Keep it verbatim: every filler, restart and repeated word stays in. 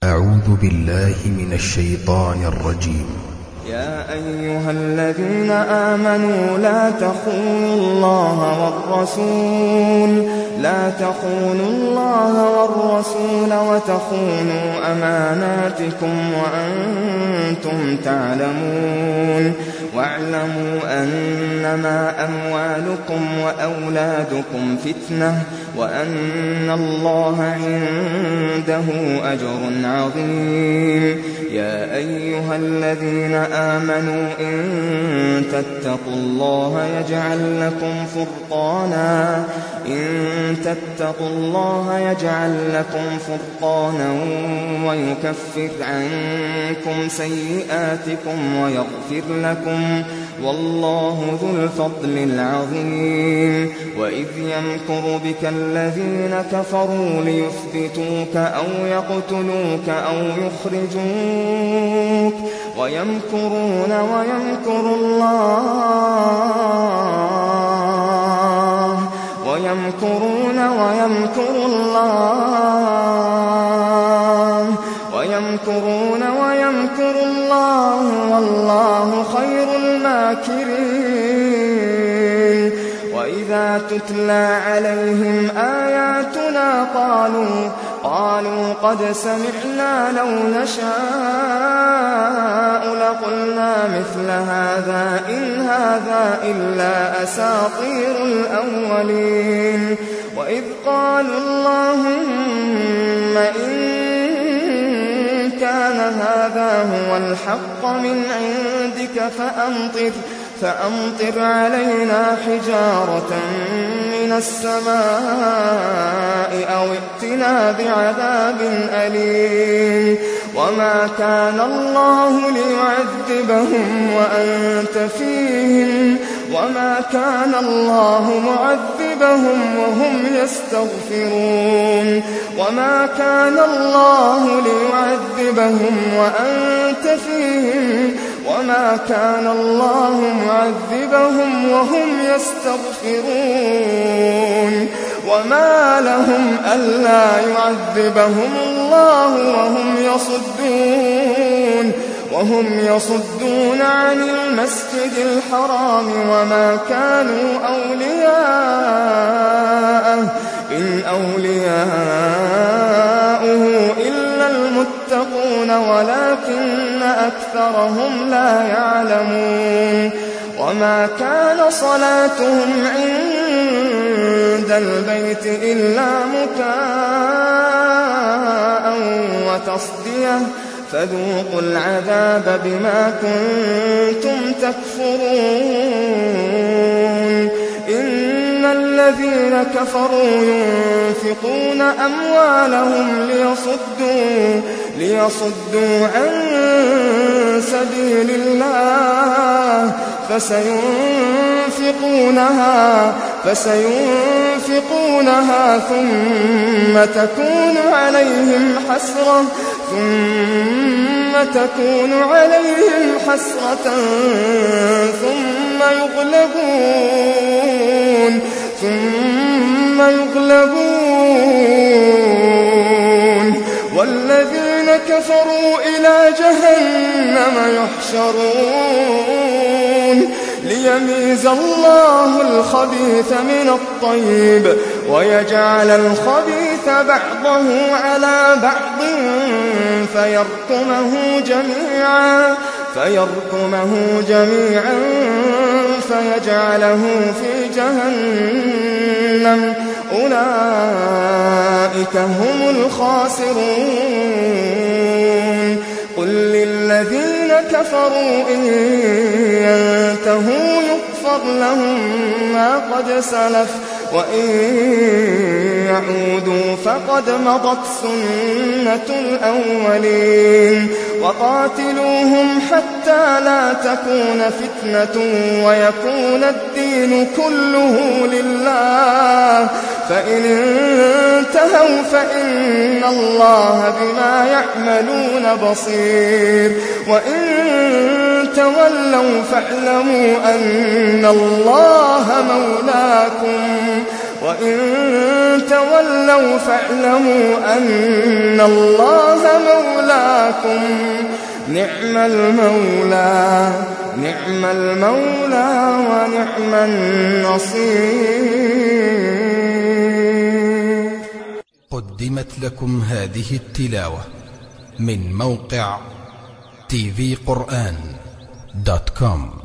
أعوذ بالله من الشيطان الرجيم. يا أيها الذين آمنوا لا تخونوا الله والرسول لا تخونوا الله والرسول وتخونوا أماناتكم وأنتم تعلمون واعلموا أنما أموالكم وأولادكم فتنة وأن الله عنده أجر عظيم. يا أيها الذين آمنوا إن تتقوا الله يجعل لكم فرقانا إن تتقوا الله يجعل لكم فرقانا ويكفر عنكم سيئاتكم ويغفر لكم والله ذو الفضل العظيم. وإذ يمكر بك الذين كفروا ليثبتوك أو يقتلوك أو يخرجوك ويمكرون ويمكر الله ويمكرون ويمكر الله ويمكرون ويمكر الله والله خير الماكرين. وإذا تتلى عليهم آياتنا قالوا قالوا قد سمعنا لو نشاء لقلنا مثل هذا إن هذا إلا أساطير الأولين. وإذ قالوا اللهم إن كان هذا هو الحق من عندك فأمطر فأمطر علينا حجارة من السماء أو ائتنا بعذاب أليم. وما كان الله ليعذبهم وأنت فيهم وما كان الله معذبهم وهم يستغفرون وما كان الله ليعذبهم وأنت فيهم وما كان الله معذبهم وهم يستغفرون وما لهم ألا يعذبهم الله وهم يصدون وهم يصدون عن المسجد الحرام وما كانوا أولياءه إن أولياؤه إلا المتقون ولكن أكثرهم لا يعلمون. وما كان صلاتهم عند البيت إلا مكاء وتصدية فذوقوا العذاب بما كنتم تكفرون. إن الذين كفروا ينفقون أموالهم ليصدوا ليصدوا عن سبيل الله فسينفقونها فسينفقونها ثم تكون عليهم حسرة ثم تكون عليهم حسرة ثم يغلبون ثم يغلبون والذين كفروا إلى جهنم يحشرون ليميز الله الخبيث من الطيب ويجعل الخبيث بعضه على بعض فيركمه جميعا فيركمه جميعا فيجعله في جهنم أولئك هم الخاسرون. قل للذين كفروا إن ينتهوا يغفر لهم ما قد سلف وإن يعودوا فقد مضت سنة الأولين. وقاتلوهم حتى لا تكون فتنة ويكون الدين كله لله فإن انتهوا فإن الله بما يعملون بصير وإن تولوا فاعلموا أن الله مولاكم وإن تولوا فاعلموا أن الله مولاكم مولاكم نعم المولى نعم المولى ونعم النصير. قدمت لكم هذه التلاوة من موقع تي في قرآن دوت كوم.